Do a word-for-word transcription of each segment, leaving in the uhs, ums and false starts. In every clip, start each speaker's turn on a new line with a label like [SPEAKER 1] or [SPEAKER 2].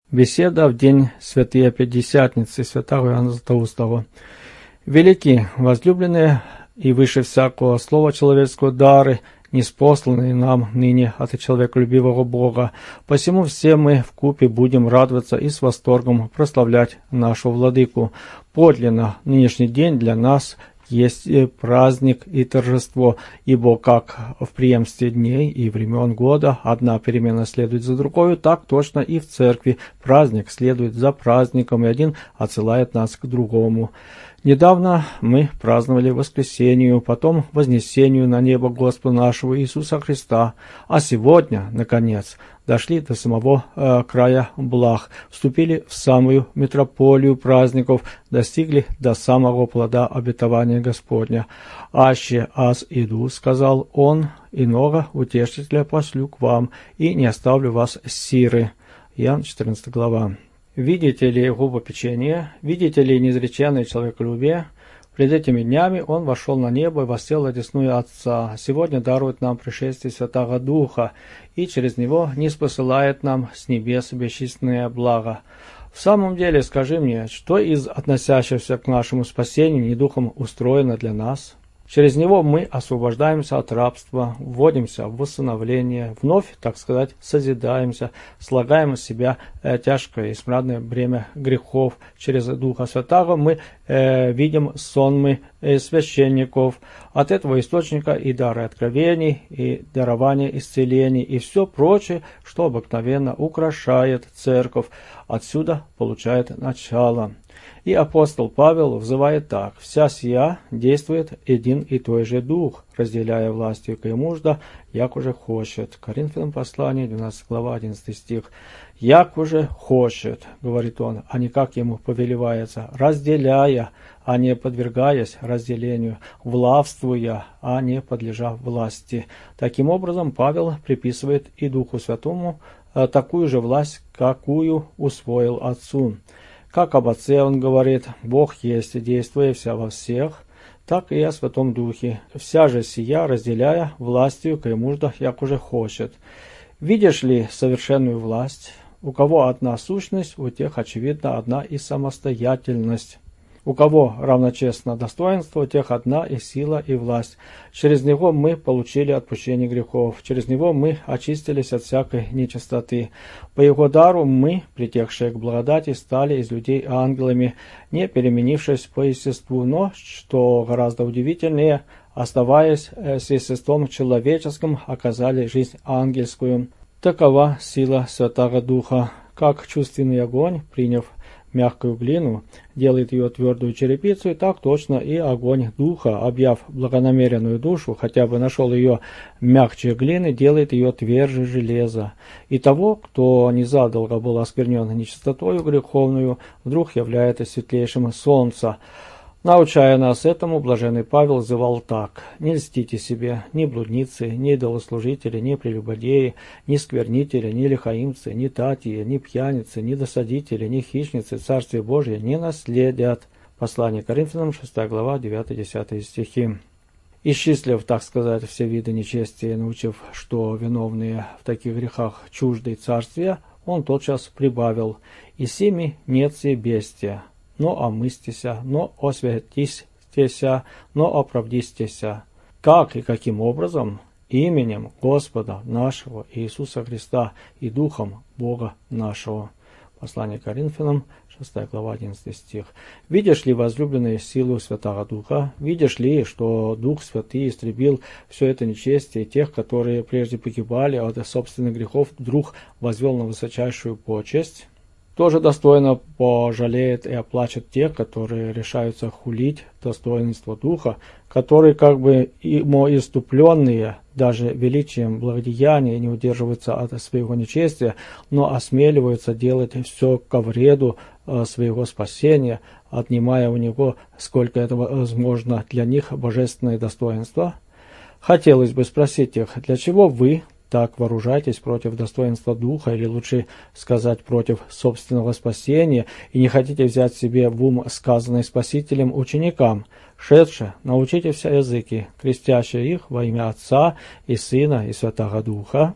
[SPEAKER 1] Беседа в день Святые Пятидесятницы святого Иоанна Златоустого. Велики, возлюбленные, и выше всякого слова человеческого дары, ниспосланные нам ныне от человеколюбивого Бога. Посему все мы вкупе будем радоваться и с восторгом прославлять нашу Владыку. Подлинно нынешний день для нас есть праздник и торжество, ибо как в преемстве дней и времен года одна перемена следует за другой, так точно и в церкви праздник следует за праздником, и один отсылает нас к другому. Недавно мы праздновали Воскресению, потом Вознесению на небо Господа нашего Иисуса Христа, а сегодня, наконец, дошли до самого э, края благ, вступили в самую метрополию праздников, достигли до самого плода обетования Господня. «Аще аз иду, — сказал он, — иного утешителя пошлю к вам, и не оставлю вас сиры». Иоанн четырнадцатая глава. Видите ли губопечение, видите ли неизреченное человеколюбие? Пред этими днями он вошел на небо и воссел одесную Отца. Сегодня дарует нам пришествие Святого Духа, и через него ниспосылает нам с небес бесчисленное благо. В самом деле, скажи мне, что из относящегося к нашему спасению не духом устроено для нас? Через него мы освобождаемся от рабства, вводимся в усыновление, вновь, так сказать, созидаемся, слагаем из себя э, тяжкое и смрадное бремя грехов. Через Духа Святого мы э, видим сонмы э, священников. От этого источника и дары откровений, и дарование исцелений, и все прочее, что обыкновенно украшает церковь, отсюда получает начало. И апостол Павел взывает так: «Вся сия действует один и той же Дух, разделяя властью кое мужда, як уже хочет». Коринфянам послание, двенадцатая глава, одиннадцатый стих. «Як уже хочет», говорит он, а не как ему повелевается, разделяя, а не подвергаясь разделению, властвуя, а не подлежа власти. Таким образом, Павел приписывает и Духу Святому такую же власть, какую усвоил Отцу. Как об Отце он говорит: «Бог есть, действуя вся во всех», так и о Святом Духе, «Вся же сия, разделяя властью, кое мужда, як уже хочет». Видишь ли совершенную власть? У кого одна сущность, у тех, очевидно, одна и самостоятельность. У кого равночестно достоинство, у тех одна и сила, и власть. Через него мы получили отпущение грехов, через него мы очистились от всякой нечистоты. По его дару мы, притекшие к благодати, стали из людей ангелами, не переменившись по естеству, но, что гораздо удивительнее, оставаясь с естеством человеческим, оказали жизнь ангельскую. Такова сила Святого Духа. Как чувственный огонь, приняв мягкую глину, делает ее твердую черепицу, и так точно и огонь Духа, объяв благонамеренную душу, хотя бы нашел ее мягче глины, делает ее тверже железа. И того, кто незадолго был осквернен нечистотою греховную, вдруг является светлейшим солнца. Научая нас этому, блаженный Павел взывал так: «Не льстите себе, ни блудницы, ни идолослужители, ни прелюбодеи, ни сквернители, ни лихаимцы, ни татии, ни пьяницы, ни досадители, ни хищницы Царствие Божие не наследят». Послание Коринфянам, шестая глава, девятый-десятый стихи. Исчислив, так сказать, все виды нечестия, научив, что виновные в таких грехах чужды царствия, он тотчас прибавил: «И сими нет се бестия, но омыстися, но освятистеся, но оправдистеся». Как и каким образом? Именем Господа нашего Иисуса Христа и Духом Бога нашего. Послание Коринфянам, шестая глава, одиннадцатый стих. «Видишь ли, возлюбленные, силу Святого Духа? Видишь ли, что Дух Святый истребил все это нечестие, тех, которые прежде погибали от собственных грехов, вдруг возвел на высочайшую почесть? Тоже достойно пожалеет и оплачет тех, которые решаются хулить достоинство Духа, которые, как бы иступленные даже величием благодеяния, не удерживаются от своего нечестия, но осмеливаются делать все ко вреду своего спасения, отнимая у него, сколько это возможно для них, божественное достоинство. Хотелось бы спросить их: для чего вы так вооружайтесь против достоинства Духа, или лучше сказать, против собственного спасения, и не хотите взять себе в ум сказанное Спасителем ученикам: «Шедше, научите все языки, крестящие их во имя Отца и Сына и Святого Духа».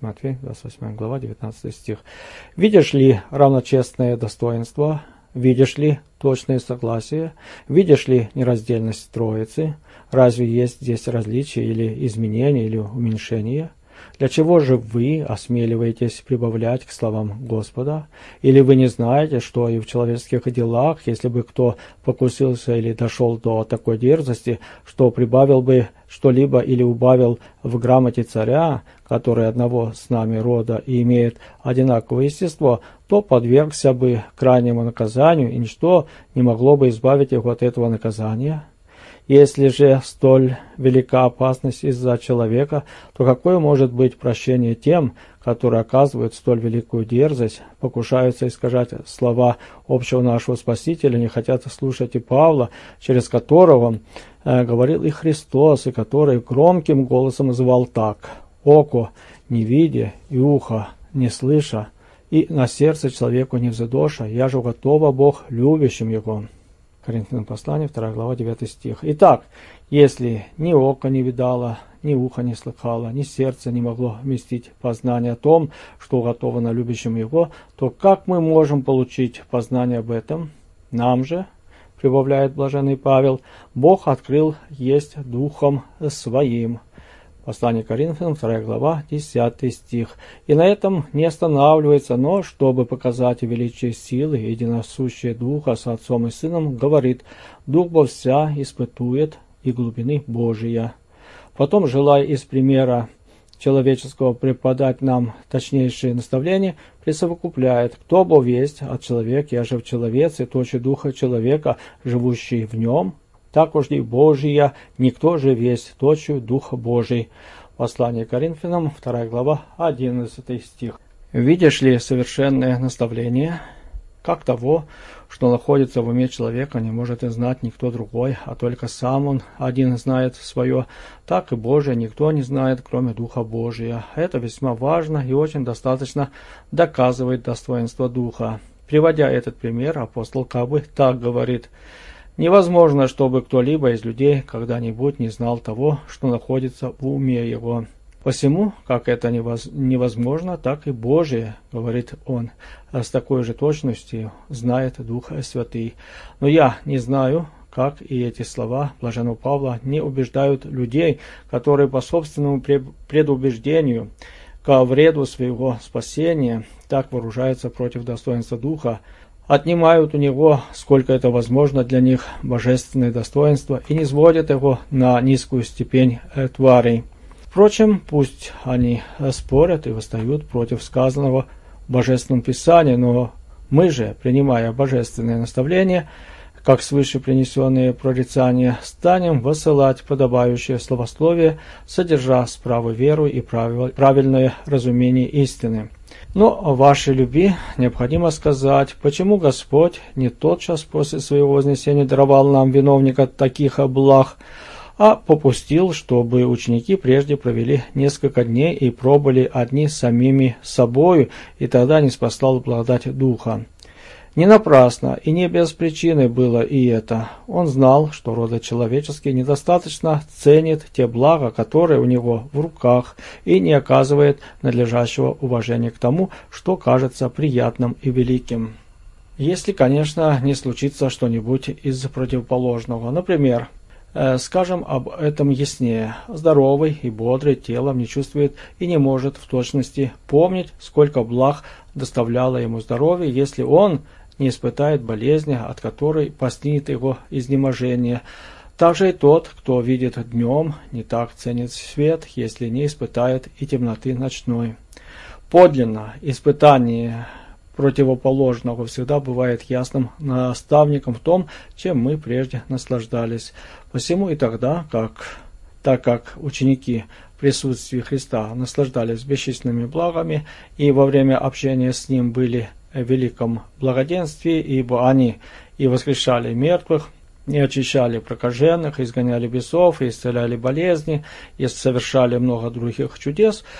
[SPEAKER 1] Матфея, двадцать восьмая глава, девятнадцатый стих. «Видишь ли равночестное достоинство? Видишь ли точное согласие? Видишь ли нераздельность Троицы? Разве есть здесь различия или изменения, или уменьшения? Для чего же вы осмеливаетесь прибавлять к словам Господа? Или вы не знаете, что и в человеческих делах, если бы кто покусился или дошел до такой дерзости, что прибавил бы что-либо или убавил в грамоте царя, который одного с нами рода и имеет одинаковое естество, то подвергся бы крайнему наказанию, и ничто не могло бы избавить его от этого наказания? Если же столь велика опасность из-за человека, то какое может быть прощение тем, которые оказывают столь великую дерзость, покушаются искажать слова общего нашего Спасителя, не хотят слушать и Павла, через которого э, говорил и Христос, и который громким голосом называл так: «Око не видя и ухо не слыша, и на сердце человеку не взадоша, я же готова Бог любящим его». Коринфянам послание, вторая глава, девятый стих. Итак, если ни око не видало, ни ухо не слыхало, ни сердце не могло вместить познание о том, что уготовано любящим его, то как мы можем получить познание об этом? Нам же, прибавляет блаженный Павел, Бог открыл есть Духом Своим. Послание Коринфянам, вторая глава, десятый стих. И на этом не останавливается, но, чтобы показать величие силы, единосущее Духа с Отцом и Сыном, говорит: «Дух во вся испытует и глубины Божия». Потом, желая из примера человеческого преподать нам точнейшие наставления, присовокупляет: «Кто бо весть от человека, я же в человеце, точи духа человека, живущий в нем, так уж и Божия, никто же весть, точью Духа Божий». Послание Коринфянам, вторая глава, одиннадцатый стих. Видишь ли совершенное наставление, как того, что находится в уме человека, не может и знать никто другой, а только сам он один знает свое, так и Божие никто не знает, кроме Духа Божия. Это весьма важно и очень достаточно доказывает достоинство Духа. Приводя этот пример, апостол как бы так говорит: «Невозможно, чтобы кто-либо из людей когда-нибудь не знал того, что находится в уме его. Посему, как это невозможно, так и Божие, говорит он, с такой же точностью знает Дух Святый. Но я не знаю, как и эти слова блаженного Павла не убеждают людей, которые по собственному предубеждению ко вреду своего спасения так вооружаются против достоинства Духа, отнимают у него, сколько это возможно для них, божественное достоинство и низводят его на низкую степень тварей. Впрочем, пусть они спорят и восстают против сказанного в Божественном Писании, но мы же, принимая божественное наставление, как свыше принесенные прорицания, станем высылать подобающее словословие, содержа справу веру и правильное разумение истины. Но о вашей любви необходимо сказать, почему Господь не тотчас после своего вознесения даровал нам виновника таких благ, а попустил, чтобы ученики прежде провели несколько дней и пробыли одни самими собою, и тогда не спаслал благодать Духа. Не напрасно и не без причины было и это. Он знал, что род человеческий недостаточно ценит те блага, которые у него в руках, и не оказывает надлежащего уважения к тому, что кажется приятным и великим. Если, конечно, не случится что-нибудь из противоположного. Например, э, скажем об этом яснее. Здоровый и бодрый телом не чувствует и не может в точности помнить, сколько благ доставляло ему здоровье, если он не испытает болезни, от которой постигнет его изнеможение. Также и тот, кто видит днем, не так ценит свет, если не испытает и темноты ночной. Подлинно испытание противоположного всегда бывает ясным наставником в том, чем мы прежде наслаждались. Посему и тогда, как, так как ученики в присутствии Христа наслаждались бесчисленными благами и во время общения с Ним были в великом благоденствии, ибо они и воскрешали мертвых, и очищали прокаженных, изгоняли бесов, и исцеляли болезни, и совершали много других чудес,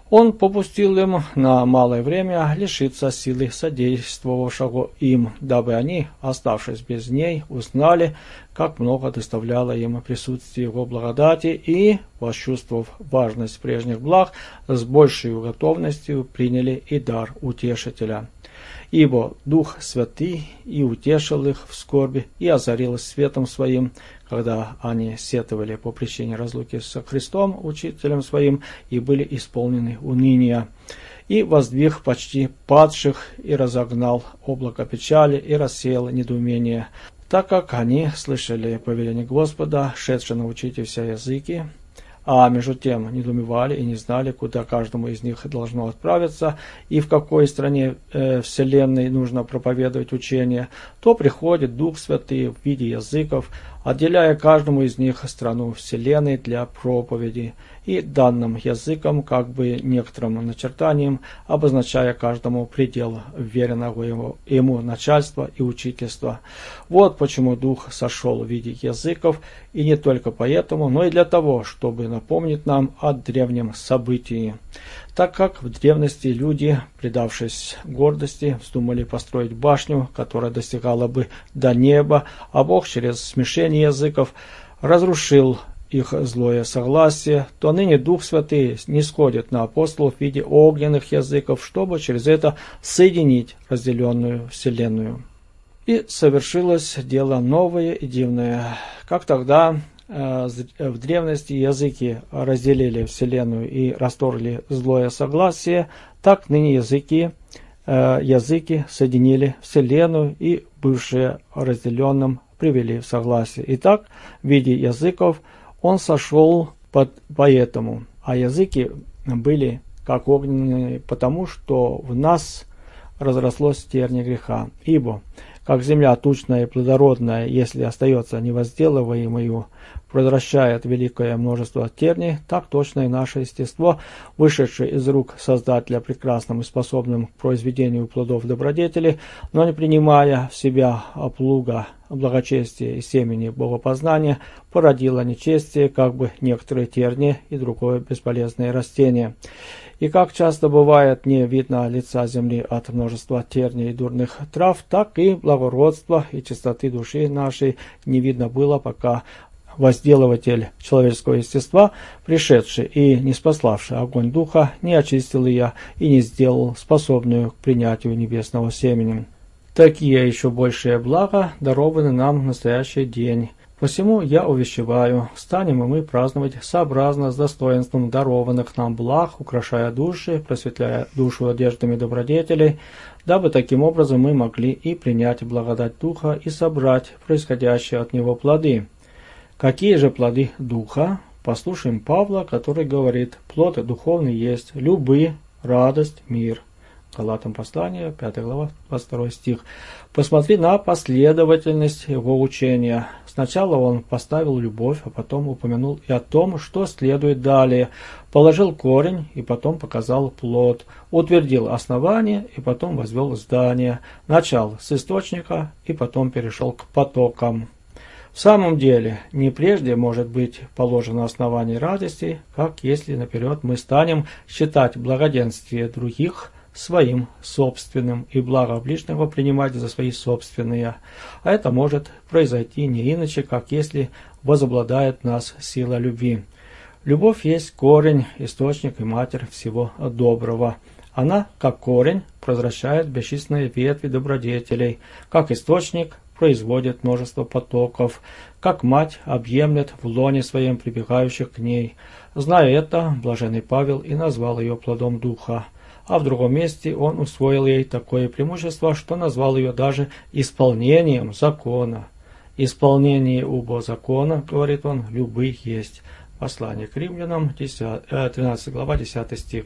[SPEAKER 1] Он попустил им на малое время лишиться силы содействовавшего им, дабы они, оставшись без ней, узнали, как много доставляло им присутствие его благодати и, почувствовав важность прежних благ, с большей готовностью приняли и дар утешителя. Ибо Дух Святый и утешил их в скорби, и озарил светом своим, когда они сетовали по причине разлуки со Христом, учителем своим, и были исполнены уныния. И воздвиг почти падших, и разогнал облако печали, и рассеял недоумение, так как они слышали повеление Господа, шедшие научите все языки, а между тем недоумевали и не знали, куда каждому из них должно отправиться и в какой стране э, вселенной нужно проповедовать учение, то приходит Дух Святый в виде языков, отделяя каждому из них страну вселенной для проповеди и данным языком, как бы некоторым начертанием, обозначая каждому предел веренного ему, ему начальства и учительства. Вот почему Дух сошел в виде языков, и не только поэтому, но и для того, чтобы напомнить нам о древнем событии. Так как в древности люди, предавшись гордости, вздумали построить башню, которая достигала бы до неба, а Бог через смешение языков разрушил их злое согласие, то ныне Дух Святый нисходит на апостолов в виде огненных языков, чтобы через это соединить разделенную вселенную. И совершилось дело новое и дивное. Как тогда э, в древности языки разделили вселенную и расторгли злое согласие, так ныне языки, э, языки соединили вселенную и бывшие разделенным привели в согласие. Итак, в виде языков он сошел под, поэтому, а языки были как огненные, потому что в нас разрослось терни греха. Ибо, как земля тучная и плодородная, если остается невозделываемою, превращает великое множество терней, так точно и наше естество, вышедшее из рук Создателя прекрасным и способным к произведению плодов добродетели, но не принимая в себя плуга благочестия и семени богопознания, породило нечестие, как бы некоторые терни и другое бесполезное растение. И как часто бывает не видно лица земли от множества терней и дурных трав, так и благородства и чистоты души нашей не видно было, пока возделыватель человеческого естества, пришедший и не спаславший огонь духа, не очистил ее и не сделал способную к принятию небесного семени. Такие еще большие блага дарованы нам в настоящий день. Посему я увещеваю, станем и мы праздновать сообразно с достоинством дарованных нам благ, украшая души, просветляя душу одеждами добродетелей, дабы таким образом мы могли и принять благодать Духа и собрать происходящие от Него плоды. Какие же плоды Духа? Послушаем Павла, который говорит: плод духовный есть любовь, радость, мир. Галатам послание, пятая глава, двадцать второй стих. Посмотри на последовательность его учения. Сначала он поставил любовь, а потом упомянул и о том, что следует далее. Положил корень, и потом показал плод. Утвердил основание, и потом возвел здание. Начал с источника, и потом перешел к потокам. В самом деле, не прежде может быть положено основание радости, как если наперед мы станем считать благоденствие других своим собственным и благо ближнего принимать за свои собственные. А это может произойти не иначе, как если возобладает нас сила любви. Любовь есть корень, источник и матерь всего доброго. Она, как корень, превращает бесчисленные ветви добродетелей, как источник производит множество потоков, как мать объемлет в лоне своем прибегающих к ней. Зная это, блаженный Павел и назвал ее плодом Духа. А в другом месте он усвоил ей такое преимущество, что назвал ее даже исполнением закона. Исполнение убо закона, говорит он, любых есть. Послание к римлянам, тринадцатая глава, десятый стих.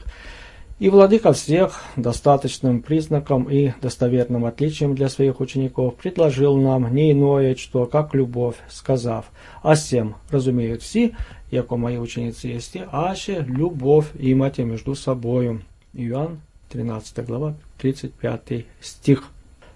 [SPEAKER 1] И владыка всех достаточным признаком и достоверным отличием для своих учеников предложил нам не иное, что как любовь, сказав: «А сем разумеют все, яко мои ученицы есть, аще любовь имате между собою». Иоанн, тринадцатая глава, тридцать пятый стих.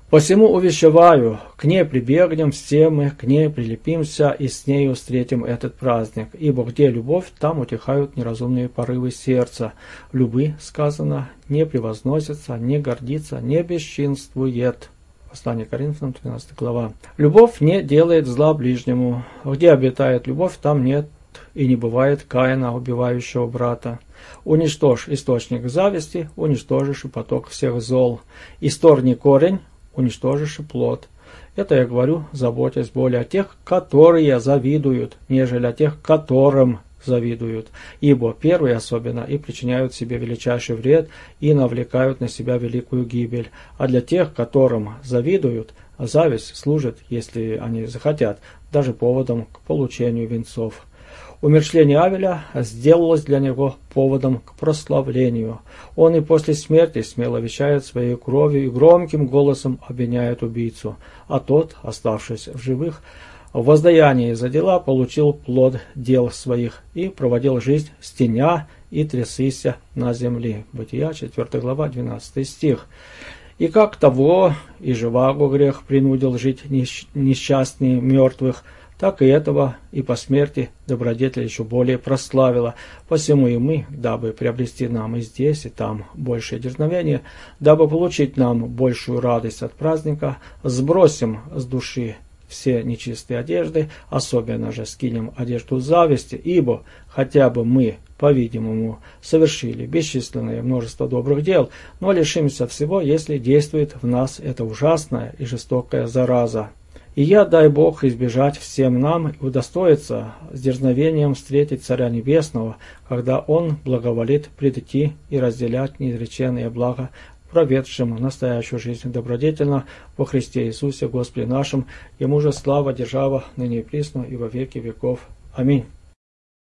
[SPEAKER 1] Посему увещеваю, к ней прибегнем все мы, к ней прилепимся и с нею встретим этот праздник. Ибо где любовь, там утихают неразумные порывы сердца. Любы, сказано, не превозносится, не гордится, не бесчинствует. Послание Коринфянам, тринадцатая глава. Любовь не делает зла ближнему. Где обитает любовь, там нет и не бывает Каина, убивающего брата. Уничтожь источник зависти, уничтожишь и поток всех зол. Исторни корень, уничтожишь и плод. Это я говорю, заботясь более о тех, которые завидуют, нежели о тех, которым завидуют. Ибо первые особенно и причиняют себе величайший вред и навлекают на себя великую гибель. А для тех, которым завидуют, зависть служит, если они захотят, даже поводом к получению венцов. Умерщвление Авеля сделалось для него поводом к прославлению. Он и после смерти смело вещает своей кровью и громким голосом обвиняет убийцу, а тот, оставшись в живых, в воздаянии за дела получил плод дел своих и проводил жизнь стеня и трясися на земле. Бытия, четвёртая глава, двенадцатый стих. И как того и живаго грех принудил жить несчастнее мертвых, так и этого и по смерти добродетель еще более прославила. Посему и мы, дабы приобрести нам и здесь, и там большее дерзновение, дабы получить нам большую радость от праздника, сбросим с души все нечистые одежды, особенно же скинем одежду зависти, ибо хотя бы мы, по-видимому, совершили бесчисленное множество добрых дел, но лишимся всего, если действует в нас эта ужасная и жестокая зараза. И я, дай Бог, избежать всем нам и удостоиться с дерзновением встретить Царя Небесного, когда Он благоволит прийти и разделять неизреченные блага, проведшим настоящую жизнь добродетельно во Христе Иисусе Господе нашим. Ему же слава, держава, ныне и присно, и во веки веков. Аминь.